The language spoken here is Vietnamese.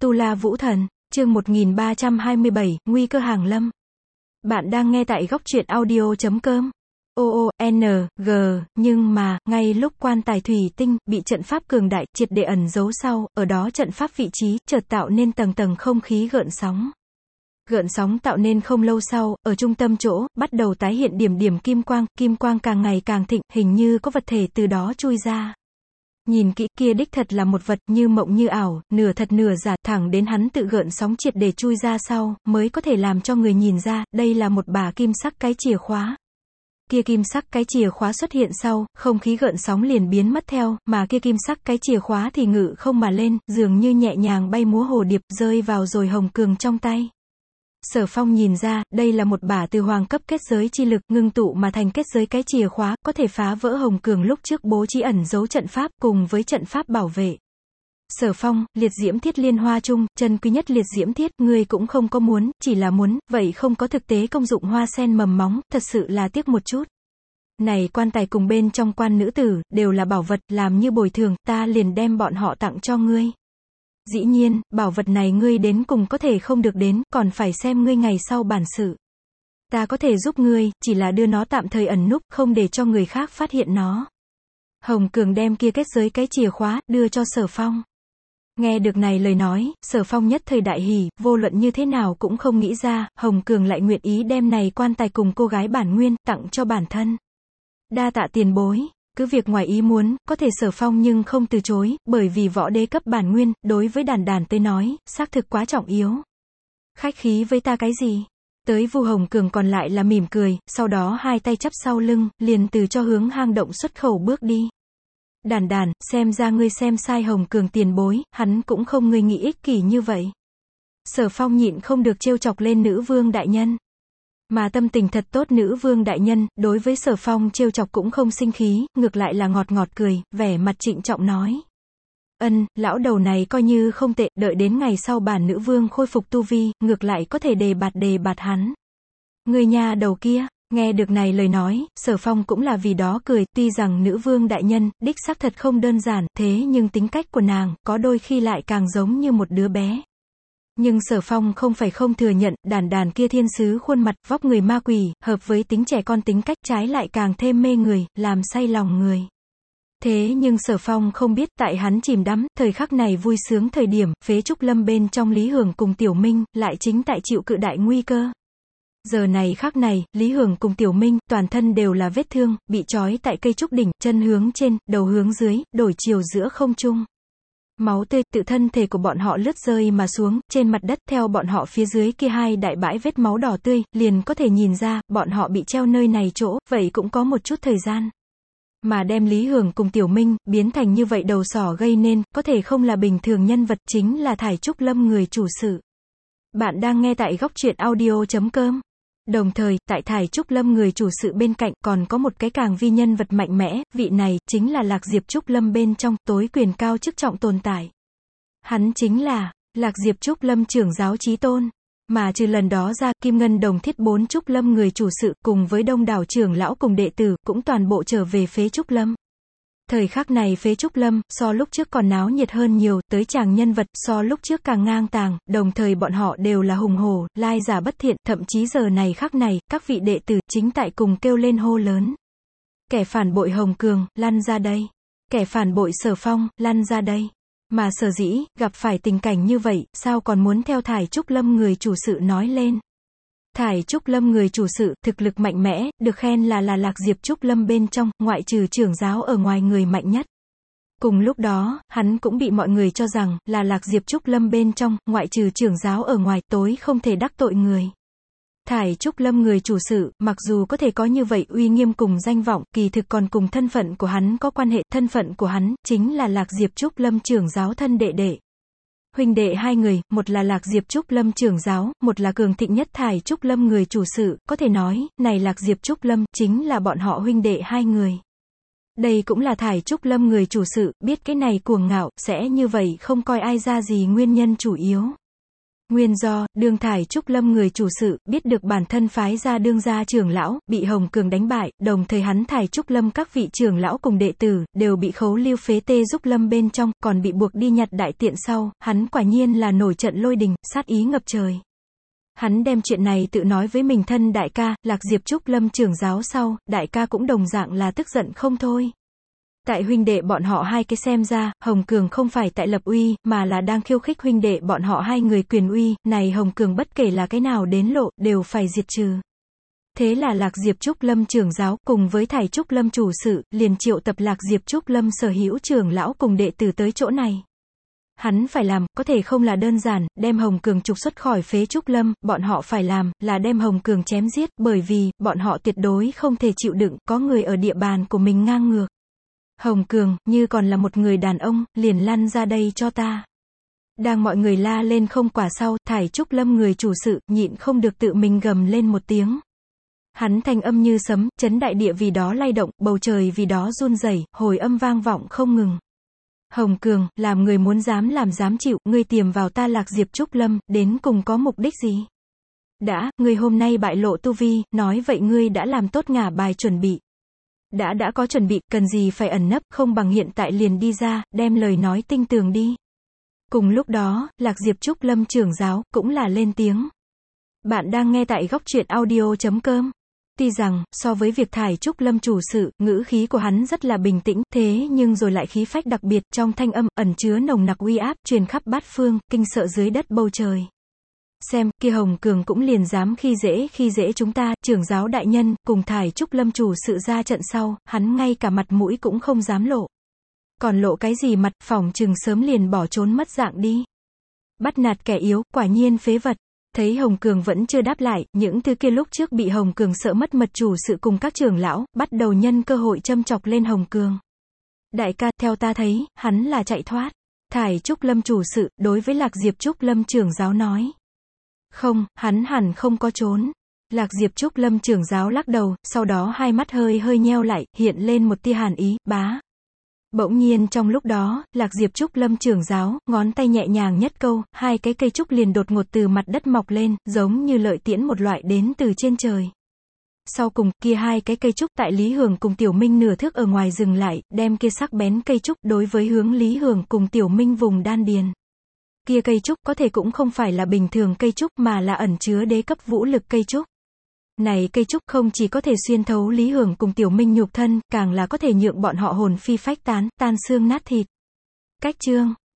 Tu La Vũ Thần, chương 1327, Nguy cơ hàng lâm. Bạn đang nghe tại góc truyện audio.com. OONG, nhưng mà, ngay lúc quan tài thủy tinh, bị trận pháp cường đại, triệt để ẩn giấu sau, ở đó trận pháp vị trí, chợt tạo nên tầng tầng không khí gợn sóng. Gợn sóng tạo nên không lâu sau, ở trung tâm chỗ, bắt đầu tái hiện điểm điểm kim quang càng ngày càng thịnh, hình như có vật thể từ đó chui ra. Nhìn kỹ kia đích thật là một vật như mộng như ảo, nửa thật nửa giả, thẳng đến hắn tự gợn sóng triệt để chui ra sau, mới có thể làm cho người nhìn ra, đây là một bả kim sắc cái chìa khóa. Kia kim sắc cái chìa khóa xuất hiện sau, không khí gợn sóng liền biến mất theo, mà kia kim sắc cái chìa khóa thì ngự không mà lên, dường như nhẹ nhàng bay múa hồ điệp, rơi vào rồi Hồng Cường trong tay. Sở Phong nhìn ra, đây là một bả từ hoàng cấp kết giới chi lực, ngưng tụ mà thành kết giới cái chìa khóa, có thể phá vỡ Hồng Cường lúc trước bố trí ẩn giấu trận pháp, cùng với trận pháp bảo vệ. Sở Phong, liệt diễm thiết liên hoa chung, chân quý nhất liệt diễm thiết, ngươi cũng không có muốn, chỉ là muốn, vậy không có thực tế công dụng hoa sen mầm móng, thật sự là tiếc một chút. Này quan tài cùng bên trong quan nữ tử, đều là bảo vật, làm như bồi thường, ta liền đem bọn họ tặng cho ngươi. Dĩ nhiên, bảo vật này ngươi đến cùng có thể không được đến, còn phải xem ngươi ngày sau bản sự. Ta có thể giúp ngươi, chỉ là đưa nó tạm thời ẩn núp, không để cho người khác phát hiện nó. Hồng Cường đem kia kết giới cái chìa khóa, đưa cho Sở Phong. Nghe được này lời nói, Sở Phong nhất thời đại hỉ, vô luận như thế nào cũng không nghĩ ra, Hồng Cường lại nguyện ý đem này quan tài cùng cô gái bản nguyên, tặng cho bản thân. Đa tạ tiền bối. Cứ việc ngoài ý muốn, có thể Sở Phong nhưng không từ chối, bởi vì võ đế cấp bản nguyên, đối với đàn đàn tới nói, xác thực quá trọng yếu. Khách khí với ta cái gì? Tới Vu Hồng Cường còn lại là mỉm cười, sau đó hai tay chắp sau lưng, liền từ cho hướng hang động xuất khẩu bước đi. Đàn đàn, xem ra ngươi xem sai Hồng Cường tiền bối, hắn cũng không ngươi nghĩ ích kỷ như vậy. Sở Phong nhịn không được trêu chọc lên nữ vương đại nhân. Mà tâm tình thật tốt nữ vương đại nhân, đối với Sở Phong trêu chọc cũng không sinh khí, ngược lại là ngọt ngọt cười, vẻ mặt trịnh trọng nói. Lão đầu này coi như không tệ, đợi đến ngày sau bản nữ vương khôi phục tu vi, ngược lại có thể đề bạt hắn. Người nhà đầu kia, nghe được này lời nói, Sở Phong cũng là vì đó cười, tuy rằng nữ vương đại nhân, đích xác thật không đơn giản, thế nhưng tính cách của nàng, có đôi khi lại càng giống như một đứa bé. Nhưng Sở Phong không phải không thừa nhận, đàn đàn kia thiên sứ khuôn mặt, vóc người ma quỷ, hợp với tính trẻ con tính cách trái lại càng thêm mê người, làm say lòng người. Thế nhưng Sở Phong không biết, tại hắn chìm đắm, thời khắc này vui sướng thời điểm, phế trúc lâm bên trong Lý Hưởng cùng Tiểu Minh, lại chính tại chịu cự đại nguy cơ. Giờ này khắc này, Lý Hưởng cùng Tiểu Minh, toàn thân đều là vết thương, bị trói tại cây trúc đỉnh, chân hướng trên, đầu hướng dưới, đổi chiều giữa không trung. Máu tươi tự thân thể của bọn họ lướt rơi mà xuống, trên mặt đất, theo bọn họ phía dưới kia hai đại bãi vết máu đỏ tươi, liền có thể nhìn ra, bọn họ bị treo nơi này chỗ, vậy cũng có một chút thời gian. Mà đem Lý Hưởng cùng Tiểu Minh, biến thành như vậy đầu sỏ gây nên, có thể không là bình thường nhân vật, chính là Thải Trúc Lâm người chủ sự. Bạn đang nghe tại góc truyện audio.com. Đồng thời, tại Thải Trúc Lâm người chủ sự bên cạnh, còn có một cái càng vi nhân vật mạnh mẽ, vị này, chính là Lạc Diệp Trúc Lâm bên trong, tối quyền cao chức trọng tồn tại. Hắn chính là, Lạc Diệp Trúc Lâm trưởng giáo chí tôn. Mà trừ lần đó ra, Kim Ngân Đồng Thiết 4 Trúc Lâm người chủ sự, cùng với đông đảo trưởng lão cùng đệ tử, cũng toàn bộ trở về phế Trúc Lâm. Thời khắc này phế Trúc Lâm, so lúc trước còn náo nhiệt hơn nhiều, tới chàng nhân vật, so lúc trước càng ngang tàng, đồng thời bọn họ đều là hùng hổ, lai giả bất thiện, thậm chí giờ này khắc này, các vị đệ tử, chính tại cùng kêu lên hô lớn. Kẻ phản bội Hồng Cường, lăn ra đây. Kẻ phản bội Sở Phong, lăn ra đây. Mà sở dĩ, gặp phải tình cảnh như vậy, sao còn muốn theo Thải Trúc Lâm người chủ sự nói lên. Thải Trúc Lâm người chủ sự, thực lực mạnh mẽ, được khen là Lạc Diệp Trúc Lâm bên trong, ngoại trừ trưởng giáo ở ngoài người mạnh nhất. Cùng lúc đó, hắn cũng bị mọi người cho rằng, là Lạc Diệp Trúc Lâm bên trong, ngoại trừ trưởng giáo ở ngoài, tối không thể đắc tội người. Thải Trúc Lâm người chủ sự, mặc dù có thể có như vậy uy nghiêm cùng danh vọng, kỳ thực còn cùng thân phận của hắn có quan hệ, thân phận của hắn, chính là Lạc Diệp Trúc Lâm trưởng giáo thân đệ đệ. Huynh đệ hai người, một là Lạc Diệp Trúc Lâm trưởng giáo, một là cường thịnh nhất Thải Trúc Lâm người chủ sự, có thể nói, này Lạc Diệp Trúc Lâm, chính là bọn họ huynh đệ hai người. Đây cũng là Thải Trúc Lâm người chủ sự, biết cái này cuồng ngạo, sẽ như vậy không coi ai ra gì nguyên nhân chủ yếu. Nguyên do, đương Thải Trúc Lâm người chủ sự, biết được bản thân phái ra đương gia trưởng lão, bị Hồng Cường đánh bại, đồng thời hắn Thải Trúc Lâm các vị trưởng lão cùng đệ tử, đều bị khấu lưu phế tê giúp lâm bên trong, còn bị buộc đi nhặt đại tiện sau, hắn quả nhiên là nổi trận lôi đình, sát ý ngập trời. Hắn đem chuyện này tự nói với mình thân đại ca, Lạc Diệp Trúc Lâm trưởng giáo sau, đại ca cũng đồng dạng là tức giận không thôi. Tại huynh đệ bọn họ hai cái xem ra, Hồng Cường không phải tại lập uy, mà là đang khiêu khích huynh đệ bọn họ hai người quyền uy, này Hồng Cường bất kể là cái nào đến lộ, đều phải diệt trừ. Thế là Lạc Diệp Trúc Lâm trưởng giáo, cùng với Thải Trúc Lâm chủ sự, liền triệu tập Lạc Diệp Trúc Lâm sở hữu trưởng lão cùng đệ tử tới chỗ này. Hắn phải làm, có thể không là đơn giản, đem Hồng Cường trục xuất khỏi phế Trúc Lâm, bọn họ phải làm, là đem Hồng Cường chém giết, bởi vì, bọn họ tuyệt đối không thể chịu đựng, có người ở địa bàn của mình ngang ngược. Hồng Cường, như còn là một người đàn ông, liền lăn ra đây cho ta. Đang mọi người la lên không quả sau, Thải Trúc Lâm người chủ sự, nhịn không được tự mình gầm lên một tiếng. Hắn thanh âm như sấm, chấn đại địa vì đó lay động, bầu trời vì đó run rẩy, hồi âm vang vọng không ngừng. Hồng Cường, làm người muốn dám làm dám chịu, ngươi tiềm vào ta Lạc Diệp Trúc Lâm, đến cùng có mục đích gì? Ngươi hôm nay bại lộ tu vi, nói vậy ngươi đã làm tốt ngả bài chuẩn bị. Đã có chuẩn bị, cần gì phải ẩn nấp, không bằng hiện tại liền đi ra, đem lời nói tinh tường đi. Cùng lúc đó, Lạc Diệp Trúc Lâm trưởng giáo, cũng là lên tiếng. Bạn đang nghe tại góc truyện audio.com. Tuy rằng, so với việc Thải Trúc Lâm chủ sự, ngữ khí của hắn rất là bình tĩnh, thế nhưng rồi lại khí phách đặc biệt, trong thanh âm, ẩn chứa nồng nặc uy áp, truyền khắp bát phương, kinh sợ dưới đất bầu trời. Xem, kia Hồng Cường cũng liền dám khi dễ chúng ta, trưởng giáo đại nhân, cùng Thải Trúc Lâm chủ sự ra trận sau, hắn ngay cả mặt mũi cũng không dám lộ. Còn lộ cái gì mặt, phỏng chừng sớm liền bỏ trốn mất dạng đi. Bắt nạt kẻ yếu, quả nhiên phế vật. Thấy Hồng Cường vẫn chưa đáp lại, những thứ kia lúc trước bị Hồng Cường sợ mất mật chủ sự cùng các trưởng lão, bắt đầu nhân cơ hội châm chọc lên Hồng Cường. Đại ca, theo ta thấy, hắn là chạy thoát. Thải Trúc Lâm chủ sự, đối với Lạc Diệp Trúc Lâm trưởng giáo nói. Không, hắn hẳn không có trốn. Lạc Diệp Trúc Lâm trưởng giáo lắc đầu, sau đó hai mắt hơi nheo lại, hiện lên một tia hàn ý, bá. Bỗng nhiên trong lúc đó, Lạc Diệp Trúc Lâm trưởng giáo, ngón tay nhẹ nhàng nhất câu, hai cái cây trúc liền đột ngột từ mặt đất mọc lên, giống như lợi tiễn một loại đến từ trên trời. Sau cùng, kia hai cái cây trúc tại Lý Hường cùng Tiểu Minh nửa thước ở ngoài dừng lại, đem kia sắc bén cây trúc đối với hướng Lý Hường cùng Tiểu Minh vùng đan điền. Kia cây trúc có thể cũng không phải là bình thường cây trúc mà là ẩn chứa đế cấp vũ lực cây trúc. Này cây trúc không chỉ có thể xuyên thấu Lý Hưởng cùng Tiểu Minh nhục thân, càng là có thể nhượng bọn họ hồn phi phách tán, tan xương nát thịt. Cách chương